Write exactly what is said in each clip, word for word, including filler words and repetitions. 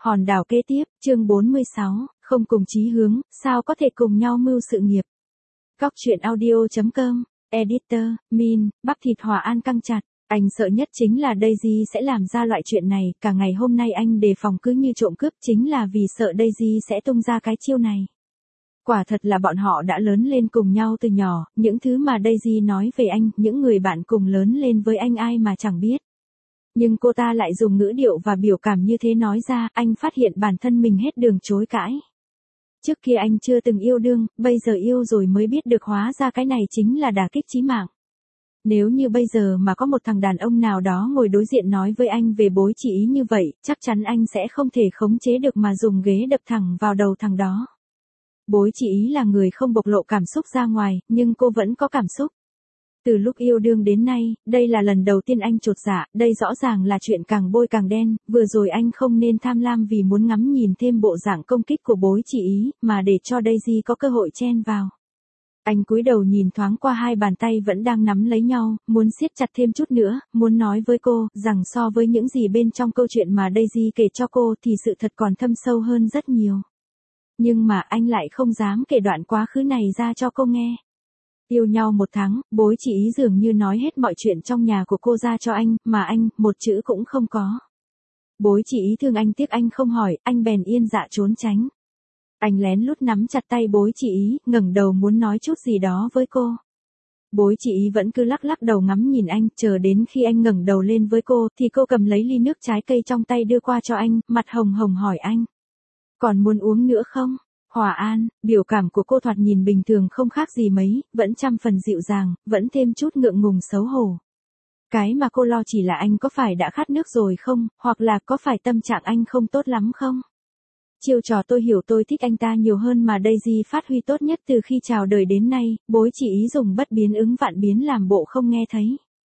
Hòn đảo kế tiếp, chương bốn mươi sáu, không cùng chí hướng, sao có thể cùng nhau mưu sự nghiệp. Góc truyện audio chấm com, Editor, Min, bắp thịt Hòa An căng chặt. Anh sợ nhất chính là Daisy sẽ làm ra loại chuyện này, cả ngày hôm nay anh đề phòng cứ như trộm cướp chính là vì sợ Daisy sẽ tung ra cái chiêu này. Quả thật là bọn họ đã lớn lên cùng nhau từ nhỏ, những thứ mà Daisy nói về anh, những người bạn cùng lớn lên với anh ai mà chẳng biết. Nhưng cô ta lại dùng ngữ điệu và biểu cảm như thế nói ra, anh phát hiện bản thân mình hết đường chối cãi. Trước kia anh chưa từng yêu đương, bây giờ yêu rồi mới biết được hóa ra cái này chính là đả kích chí mạng. Nếu như bây giờ mà có một thằng đàn ông nào đó ngồi đối diện nói với anh về bối chị ý như vậy, chắc chắn anh sẽ không thể khống chế được mà dùng ghế đập thẳng vào đầu thằng đó. Bối chị ý là người không bộc lộ cảm xúc ra ngoài, nhưng cô vẫn có cảm xúc. Từ lúc yêu đương đến nay, đây là lần đầu tiên anh chột dạ, đây rõ ràng là chuyện càng bôi càng đen, vừa rồi anh không nên tham lam vì muốn ngắm nhìn thêm bộ dạng công kích của bối chị ý, mà để cho Daisy có cơ hội chen vào. Anh cúi đầu nhìn thoáng qua hai bàn tay vẫn đang nắm lấy nhau, muốn siết chặt thêm chút nữa, muốn nói với cô, rằng so với những gì bên trong câu chuyện mà Daisy kể cho cô thì sự thật còn thâm sâu hơn rất nhiều. Nhưng mà anh lại không dám kể đoạn quá khứ này ra cho cô nghe. Yêu nhau một tháng, bối chị ý dường như nói hết mọi chuyện trong nhà của cô ra cho anh, mà anh, một chữ cũng không có. Bối chị ý thương anh tiếc anh không hỏi, anh bèn yên dạ trốn tránh. Anh lén lút nắm chặt tay bối chị ý, ngẩng đầu muốn nói chút gì đó với cô. Bối chị ý vẫn cứ lắc lắc đầu ngắm nhìn anh, chờ đến khi anh ngẩng đầu lên với cô, thì cô cầm lấy ly nước trái cây trong tay đưa qua cho anh, mặt hồng hồng hỏi anh. Còn muốn uống nữa không? Hòa An, biểu cảm của cô thoạt nhìn bình thường không khác gì mấy, vẫn trăm phần dịu dàng, vẫn thêm chút ngượng ngùng xấu hổ. Cái mà cô lo chỉ là anh có phải đã khát nước rồi không, hoặc là có phải tâm trạng anh không tốt lắm không? Chiêu trò tôi hiểu tôi thích anh ta nhiều hơn mà Daisy phát huy tốt nhất từ khi chào đời đến nay, bối chị ý dùng bất biến ứng vạn biến làm bộ không nghe thấy.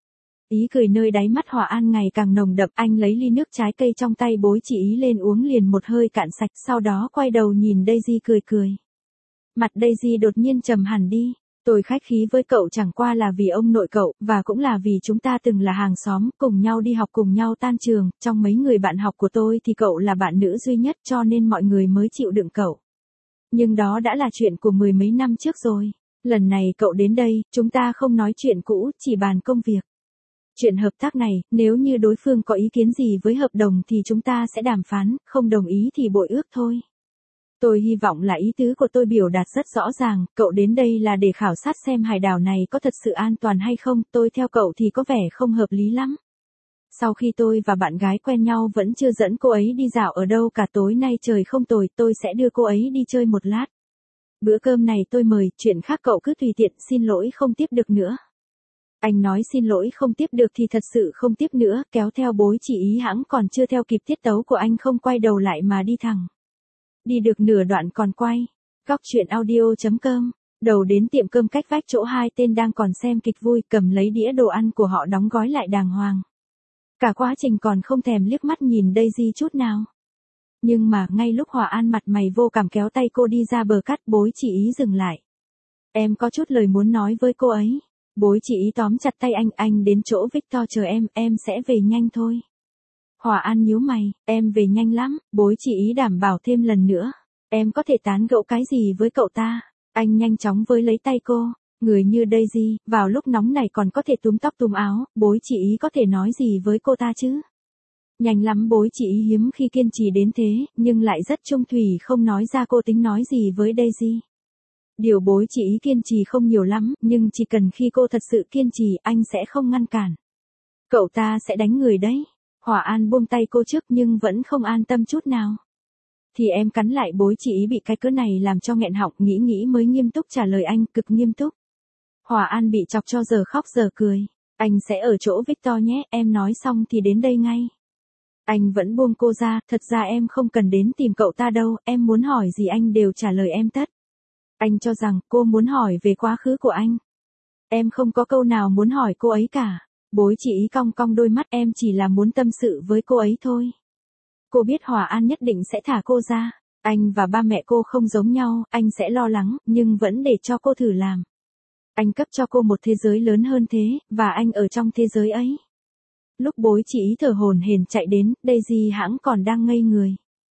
Ý cười nơi đáy mắt Hòa An ngày càng nồng đậm, anh lấy ly nước trái cây trong tay bối chị ý lên uống liền một hơi cạn sạch, sau đó quay đầu nhìn Daisy cười cười. Mặt Daisy đột nhiên trầm hẳn đi, tôi khách khí với cậu chẳng qua là vì ông nội cậu, và cũng là vì chúng ta từng là hàng xóm, cùng nhau đi học cùng nhau tan trường, trong mấy người bạn học của tôi thì cậu là bạn nữ duy nhất cho nên mọi người mới chịu đựng cậu. Nhưng đó đã là chuyện của mười mấy năm trước rồi, lần này cậu đến đây, chúng ta không nói chuyện cũ, chỉ bàn công việc. Chuyện hợp tác này, nếu như đối phương có ý kiến gì với hợp đồng thì chúng ta sẽ đàm phán, không đồng ý thì bội ước thôi. Tôi hy vọng là ý tứ của tôi biểu đạt rất rõ ràng, cậu đến đây là để khảo sát xem hải đảo này có thật sự an toàn hay không, tôi theo cậu thì có vẻ không hợp lý lắm. Sau khi tôi và bạn gái quen nhau vẫn chưa dẫn cô ấy đi dạo ở đâu cả, tối nay trời không tồi, tôi sẽ đưa cô ấy đi chơi một lát. Bữa cơm này tôi mời, chuyện khác cậu cứ tùy tiện, xin lỗi không tiếp được nữa. Anh nói xin lỗi không tiếp được thì thật sự không tiếp nữa, kéo theo bối chị ý hãng còn chưa theo kịp tiết tấu của anh không quay đầu lại mà đi thẳng. Đi được nửa đoạn còn quay. Góc truyện audio chấm com, đầu đến tiệm cơm cách vách chỗ hai tên đang còn xem kịch vui, cầm lấy đĩa đồ ăn của họ đóng gói lại đàng hoàng. Cả quá trình còn không thèm liếc mắt nhìn Daisy chút nào. Nhưng mà ngay lúc Hòa An mặt mày vô cảm kéo tay cô đi ra bờ cát, bối chị ý dừng lại. Em có chút lời muốn nói với cô ấy. Bối chị ý tóm chặt tay anh, anh đến chỗ Victor chờ em, em sẽ về nhanh thôi. Hòa An nhíu mày, em về nhanh lắm, bối chị ý đảm bảo thêm lần nữa. Em có thể tán gẫu cái gì với cậu ta? Anh nhanh chóng với lấy tay cô, người như Daisy, vào lúc nóng này còn có thể túm tóc túm áo, bối chị ý có thể nói gì với cô ta chứ? Nhanh lắm, bối chị ý hiếm khi kiên trì đến thế, nhưng lại rất trung thủy không nói ra cô tính nói gì với Daisy. Điều bối chị ý kiên trì không nhiều lắm, nhưng chỉ cần khi cô thật sự kiên trì, anh sẽ không ngăn cản. Cậu ta sẽ đánh người đấy. Hòa An buông tay cô trước nhưng vẫn không an tâm chút nào. Thì em cắn lại, bối chị ý bị cái cớ này làm cho nghẹn họng, nghĩ nghĩ mới nghiêm túc trả lời anh, cực nghiêm túc. Hòa An bị chọc cho giờ khóc giờ cười. Anh sẽ ở chỗ Victor nhé, em nói xong thì đến đây ngay. Anh vẫn buông cô ra, thật ra em không cần đến tìm cậu ta đâu, em muốn hỏi gì anh đều trả lời em tất. Anh cho rằng cô muốn hỏi về quá khứ của anh. Em không có câu nào muốn hỏi cô ấy cả. Bối chị ý cong cong đôi mắt, em chỉ là muốn tâm sự với cô ấy thôi. Cô biết Hòa An nhất định sẽ thả cô ra. Anh và ba mẹ cô không giống nhau, anh sẽ lo lắng, nhưng vẫn để cho cô thử làm. Anh cấp cho cô một thế giới lớn hơn thế, và anh ở trong thế giới ấy. Lúc bối chị ý thở hổn hển chạy đến, Daisy hãng còn đang ngây người.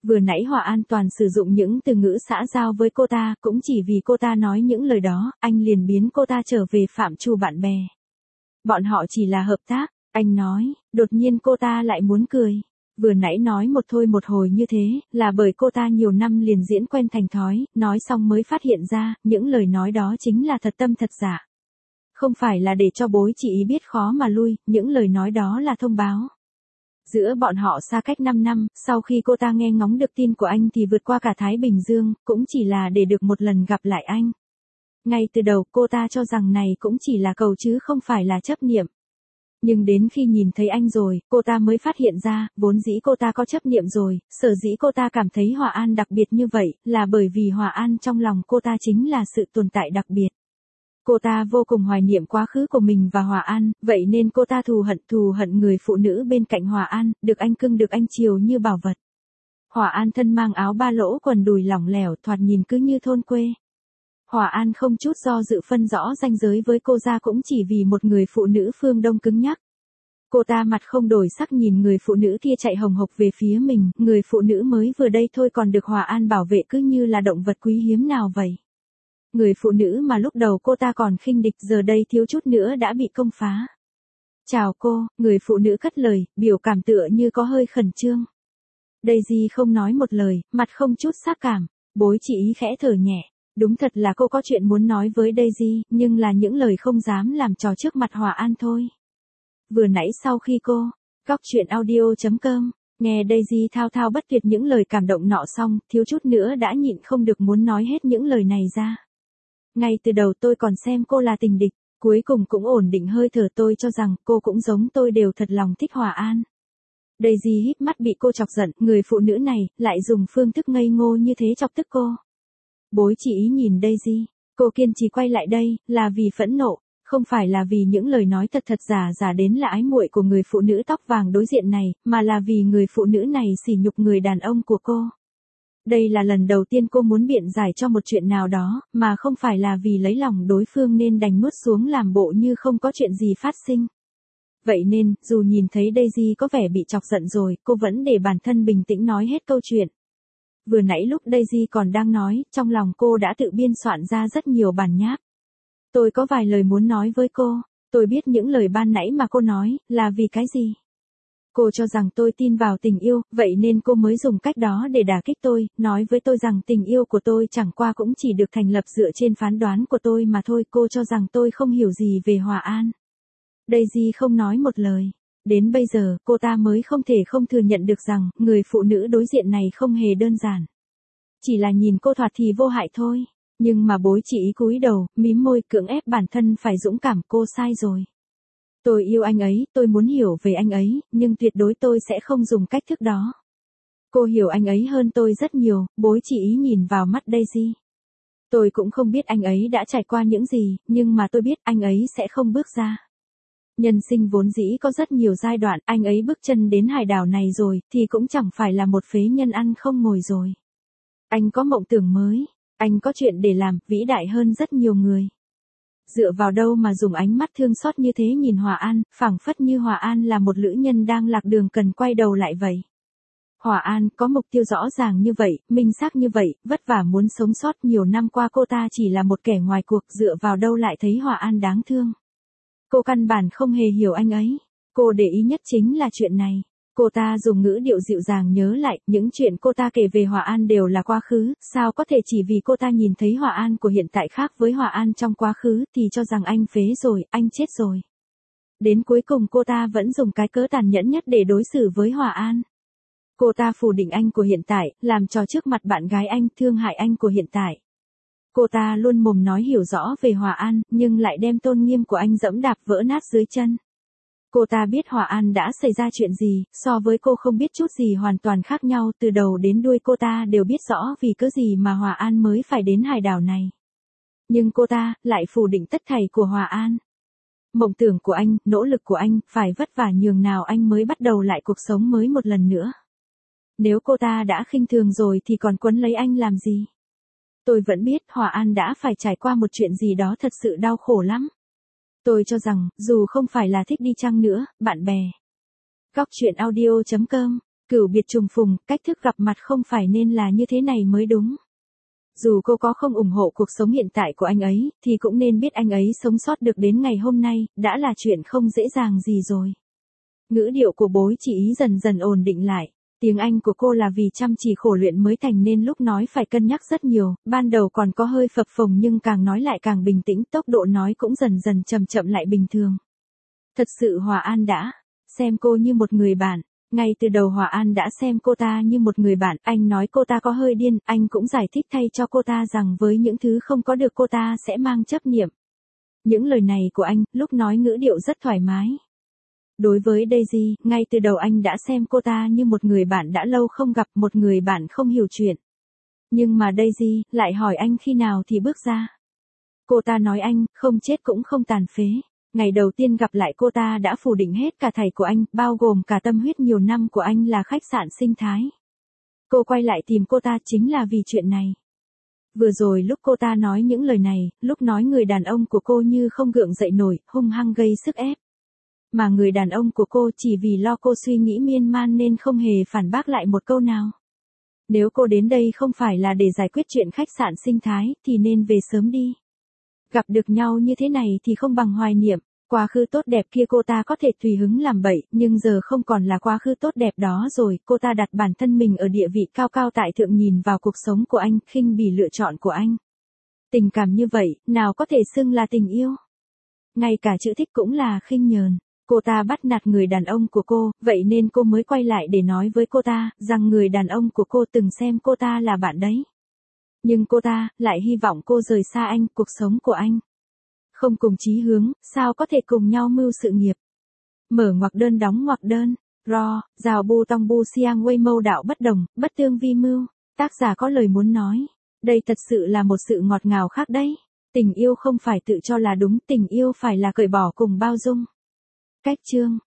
Vừa nãy Hòa An toàn sử dụng những từ ngữ xã giao với cô ta, cũng chỉ vì cô ta nói những lời đó, anh liền biến cô ta trở về phạm trù bạn bè. Bọn họ chỉ là hợp tác, anh nói, đột nhiên cô ta lại muốn cười. Vừa nãy nói một thôi một hồi như thế, là bởi cô ta nhiều năm liền diễn quen thành thói, nói xong mới phát hiện ra, những lời nói đó chính là thật tâm thật giả. Không phải là để cho bối chị ý biết khó mà lui, những lời nói đó là thông báo. Giữa bọn họ xa cách năm năm, sau khi cô ta nghe ngóng được tin của anh thì vượt qua cả Thái Bình Dương, cũng chỉ là để được một lần gặp lại anh. Ngay từ đầu cô ta cho rằng này cũng chỉ là cầu chứ không phải là chấp niệm. Nhưng đến khi nhìn thấy anh rồi, cô ta mới phát hiện ra, vốn dĩ cô ta có chấp niệm rồi, sở dĩ cô ta cảm thấy Hòa An đặc biệt như vậy, là bởi vì Hòa An trong lòng cô ta chính là sự tồn tại đặc biệt. Cô ta vô cùng hoài niệm quá khứ của mình và Hòa An, vậy nên cô ta thù hận thù hận người phụ nữ bên cạnh Hòa An, được anh cưng được anh chiều như bảo vật. Hòa An thân mang áo ba lỗ quần đùi lỏng lẻo thoạt nhìn cứ như thôn quê. Hòa An không chút do dự phân rõ ranh giới với cô ra cũng chỉ vì một người phụ nữ phương Đông cứng nhắc. Cô ta mặt không đổi sắc nhìn người phụ nữ kia chạy hồng hộc về phía mình, người phụ nữ mới vừa đây thôi còn được Hòa An bảo vệ cứ như là động vật quý hiếm nào vậy. Người phụ nữ mà lúc đầu cô ta còn khinh địch giờ đây thiếu chút nữa đã bị công phá. Chào cô, người phụ nữ cất lời, biểu cảm tựa như có hơi khẩn trương. Daisy không nói một lời, mặt không chút sắc cảm, bối chị ý khẽ thở nhẹ. Đúng thật là cô có chuyện muốn nói với Daisy, nhưng là những lời không dám làm trò trước mặt Hòa An thôi. Vừa nãy sau khi cô, góc chuyện audio chấm com, nghe Daisy thao thao bất tuyệt những lời cảm động nọ xong, thiếu chút nữa đã nhịn không được muốn nói hết những lời này ra. Ngay từ đầu tôi còn xem cô là tình địch, cuối cùng cũng ổn định hơi thở tôi cho rằng cô cũng giống tôi đều thật lòng thích Hòa An. Daisy híp mắt bị cô chọc giận, người phụ nữ này, lại dùng phương thức ngây ngô như thế chọc tức cô. Bối chị ý nhìn Daisy, cô kiên trì quay lại đây, là vì phẫn nộ, không phải là vì những lời nói thật thật giả giả đến là ái muội của người phụ nữ tóc vàng đối diện này, mà là vì người phụ nữ này sỉ nhục người đàn ông của cô. Đây là lần đầu tiên cô muốn biện giải cho một chuyện nào đó, mà không phải là vì lấy lòng đối phương nên đành nuốt xuống làm bộ như không có chuyện gì phát sinh. Vậy nên, dù nhìn thấy Daisy có vẻ bị chọc giận rồi, cô vẫn để bản thân bình tĩnh nói hết câu chuyện. Vừa nãy lúc Daisy còn đang nói, trong lòng cô đã tự biên soạn ra rất nhiều bản nháp. Tôi có vài lời muốn nói với cô, tôi biết những lời ban nãy mà cô nói, là vì cái gì. Cô cho rằng tôi tin vào tình yêu, vậy nên cô mới dùng cách đó để đả kích tôi, nói với tôi rằng tình yêu của tôi chẳng qua cũng chỉ được thành lập dựa trên phán đoán của tôi mà thôi. Cô cho rằng tôi không hiểu gì về Hòa An. Daisy không nói một lời. Đến bây giờ, cô ta mới không thể không thừa nhận được rằng, người phụ nữ đối diện này không hề đơn giản. Chỉ là nhìn cô thoạt thì vô hại thôi. Nhưng mà bối chị ý cúi đầu, mím môi cưỡng ép bản thân phải dũng cảm, cô sai rồi. Tôi yêu anh ấy, tôi muốn hiểu về anh ấy, nhưng tuyệt đối tôi sẽ không dùng cách thức đó. Cô hiểu anh ấy hơn tôi rất nhiều, bối chị ý nhìn vào mắt Daisy. Tôi cũng không biết anh ấy đã trải qua những gì, nhưng mà tôi biết anh ấy sẽ không bước ra. Nhân sinh vốn dĩ có rất nhiều giai đoạn, anh ấy bước chân đến hải đảo này rồi, thì cũng chẳng phải là một phế nhân ăn không ngồi rồi. Anh có mộng tưởng mới, anh có chuyện để làm, vĩ đại hơn rất nhiều người. Dựa vào đâu mà dùng ánh mắt thương xót như thế nhìn Hòa An, phảng phất như Hòa An là một lữ nhân đang lạc đường cần quay đầu lại vậy. Hòa An có mục tiêu rõ ràng như vậy, minh xác như vậy, vất vả muốn sống sót nhiều năm qua cô ta chỉ là một kẻ ngoài cuộc, dựa vào đâu lại thấy Hòa An đáng thương. Cô căn bản không hề hiểu anh ấy. Cô để ý nhất chính là chuyện này. Cô ta dùng ngữ điệu dịu dàng nhớ lại, những chuyện cô ta kể về Hòa An đều là quá khứ, sao có thể chỉ vì cô ta nhìn thấy Hòa An của hiện tại khác với Hòa An trong quá khứ thì cho rằng anh phế rồi, anh chết rồi. Đến cuối cùng cô ta vẫn dùng cái cớ tàn nhẫn nhất để đối xử với Hòa An. Cô ta phủ định anh của hiện tại, làm trò trước mặt bạn gái anh, thương hại anh của hiện tại. Cô ta luôn mồm nói hiểu rõ về Hòa An, nhưng lại đem tôn nghiêm của anh dẫm đạp vỡ nát dưới chân. Cô ta biết Hòa An đã xảy ra chuyện gì, so với cô không biết chút gì hoàn toàn khác nhau, từ đầu đến đuôi cô ta đều biết rõ vì cớ gì mà Hòa An mới phải đến hải đảo này. Nhưng cô ta, lại phủ định tất thảy của Hòa An. Mộng tưởng của anh, nỗ lực của anh, phải vất vả nhường nào anh mới bắt đầu lại cuộc sống mới một lần nữa. Nếu cô ta đã khinh thường rồi thì còn quấn lấy anh làm gì? Tôi vẫn biết Hòa An đã phải trải qua một chuyện gì đó thật sự đau khổ lắm. Tôi cho rằng, dù không phải là thích đi chăng nữa, bạn bè. Góc chuyện audio chấm com Cửu biệt trùng phùng, cách thức gặp mặt không phải nên là như thế này mới đúng. Dù cô có không ủng hộ cuộc sống hiện tại của anh ấy, thì cũng nên biết anh ấy sống sót được đến ngày hôm nay, đã là chuyện không dễ dàng gì rồi. Ngữ điệu của bối chỉ ý dần dần ổn định lại. Tiếng Anh của cô là vì chăm chỉ khổ luyện mới thành nên lúc nói phải cân nhắc rất nhiều, ban đầu còn có hơi phập phồng nhưng càng nói lại càng bình tĩnh, tốc độ nói cũng dần dần chậm chậm lại bình thường. Thật sự Hòa An đã xem cô như một người bạn. Ngay từ đầu Hòa An đã xem cô ta như một người bạn, anh nói cô ta có hơi điên, anh cũng giải thích thay cho cô ta rằng với những thứ không có được cô ta sẽ mang chấp niệm. Những lời này của anh, lúc nói ngữ điệu rất thoải mái. Đối với Daisy, ngay từ đầu anh đã xem cô ta như một người bạn đã lâu không gặp, một người bạn không hiểu chuyện. Nhưng mà Daisy lại hỏi anh khi nào thì bước ra. Cô ta nói anh, không chết cũng không tàn phế. Ngày đầu tiên gặp lại cô ta đã phủ định hết cả thảy của anh, bao gồm cả tâm huyết nhiều năm của anh là khách sạn sinh thái. Cô quay lại tìm cô ta chính là vì chuyện này. Vừa rồi lúc cô ta nói những lời này, lúc nói người đàn ông của cô như không gượng dậy nổi, hung hăng gây sức ép. Mà người đàn ông của cô chỉ vì lo cô suy nghĩ miên man nên không hề phản bác lại một câu nào. Nếu cô đến đây không phải là để giải quyết chuyện khách sạn sinh thái, thì nên về sớm đi. Gặp được nhau như thế này thì không bằng hoài niệm, quá khứ tốt đẹp kia cô ta có thể tùy hứng làm bậy, nhưng giờ không còn là quá khứ tốt đẹp đó rồi, cô ta đặt bản thân mình ở địa vị cao cao tại thượng nhìn vào cuộc sống của anh, khinh bỉ lựa chọn của anh. Tình cảm như vậy, nào có thể xưng là tình yêu? Ngay cả chữ thích cũng là khinh nhờn. Cô ta bắt nạt người đàn ông của cô, vậy nên cô mới quay lại để nói với cô ta, rằng người đàn ông của cô từng xem cô ta là bạn đấy. Nhưng cô ta, lại hy vọng cô rời xa anh, cuộc sống của anh. Không cùng chí hướng, sao có thể cùng nhau mưu sự nghiệp. Mở ngoặc đơn đóng ngoặc đơn. Ro, rào bu tong bu siang quay mâu đạo bất đồng, bất tương vi mưu. Tác giả có lời muốn nói. Đây thật sự là một sự ngọt ngào khác đấy. Tình yêu không phải tự cho là đúng, tình yêu phải là cởi bỏ cùng bao dung. Cách chương